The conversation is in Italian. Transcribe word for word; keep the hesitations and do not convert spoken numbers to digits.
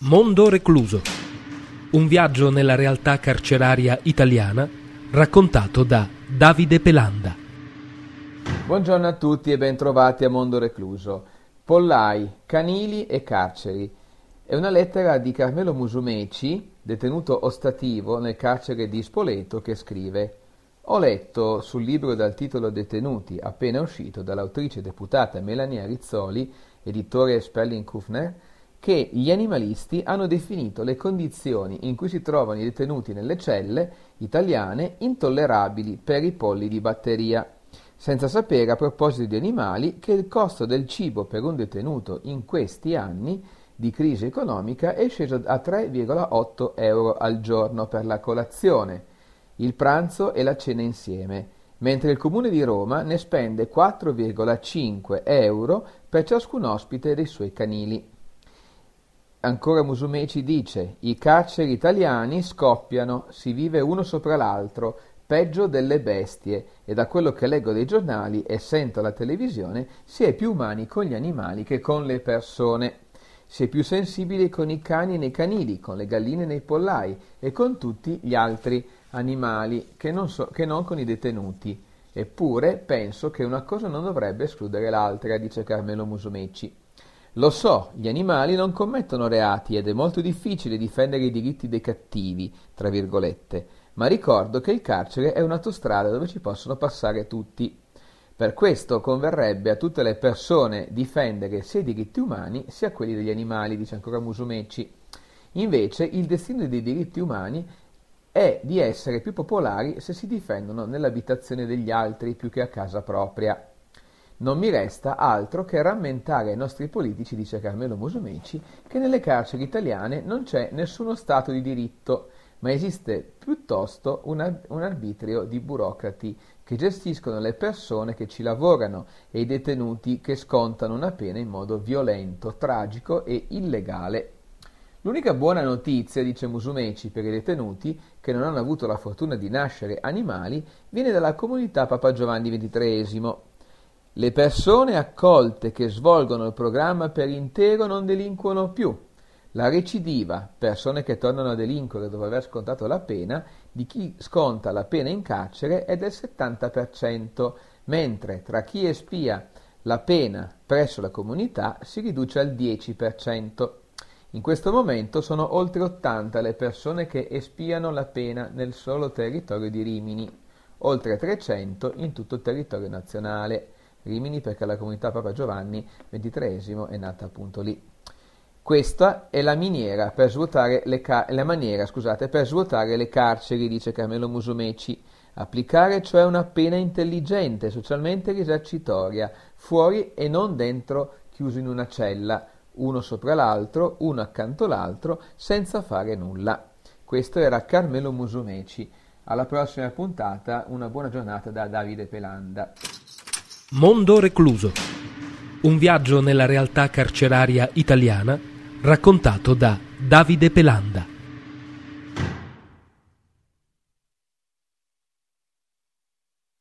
Mondo recluso. Un viaggio nella realtà carceraria italiana raccontato da Davide Pelanda. Buongiorno a tutti e bentrovati a Mondo recluso. Pollai, canili e carceri. È una lettera di Carmelo Musumeci, detenuto ostativo nel carcere di Spoleto, che scrive: Ho letto sul libro dal titolo Detenuti, appena uscito dall'autrice deputata Melania Rizzoli, editore Sperling-Kufner, che gli animalisti hanno definito le condizioni in cui si trovano i detenuti nelle celle italiane intollerabili per i polli di batteria, senza sapere a proposito di animali che il costo del cibo per un detenuto in questi anni di crisi economica è sceso a tre virgola otto euro al giorno per la colazione, il pranzo e la cena insieme, mentre il Comune di Roma ne spende quattro virgola cinque euro per ciascun ospite dei suoi canili. Ancora Musumeci dice: i carceri italiani scoppiano, si vive uno sopra l'altro, peggio delle bestie, e da quello che leggo dei giornali e sento alla televisione si è più umani con gli animali che con le persone. Si è più sensibili con i cani nei canili, con le galline nei pollai e con tutti gli altri animali che non, so, che non con i detenuti. Eppure penso che una cosa non dovrebbe escludere l'altra, dice Carmelo Musumeci. Lo so, gli animali non commettono reati ed è molto difficile difendere i diritti dei cattivi, tra virgolette, ma ricordo che il carcere è un'autostrada dove ci possono passare tutti. Per questo converrebbe a tutte le persone difendere sia i diritti umani sia quelli degli animali, dice ancora Musumeci. Invece il destino dei diritti umani è di essere più popolari se si difendono nell'abitazione degli altri più che a casa propria. Non mi resta altro che rammentare ai nostri politici, dice Carmelo Musumeci, che nelle carceri italiane non c'è nessuno Stato di diritto, ma esiste piuttosto un, ar- un arbitrio di burocrati che gestiscono le persone che ci lavorano e i detenuti che scontano una pena in modo violento, tragico e illegale. L'unica buona notizia, dice Musumeci, per i detenuti che non hanno avuto la fortuna di nascere animali viene dalla comunità Papa Giovanni ventitreesimo. Le persone accolte che svolgono il programma per intero non delinquono più. La recidiva, persone che tornano a delinquere dopo aver scontato la pena, di chi sconta la pena in carcere è del settanta per cento, mentre tra chi espia la pena presso la comunità si riduce al dieci per cento. In questo momento sono oltre ottanta le persone che espiano la pena nel solo territorio di Rimini, oltre trecento in tutto il territorio nazionale. Rimini perché la comunità Papa Giovanni ventitreesimo è nata appunto lì. Questa è la miniera per svuotare le ca- la maniera, scusate, per svuotare le carceri, dice Carmelo Musumeci. Applicare cioè una pena intelligente, socialmente risarcitoria, fuori e non dentro, chiuso in una cella, uno sopra l'altro, uno accanto all'altro, senza fare nulla. Questo era Carmelo Musumeci. Alla prossima puntata, una buona giornata da Davide Pelanda. Mondo recluso. Un viaggio nella realtà carceraria italiana raccontato da Davide Pelanda.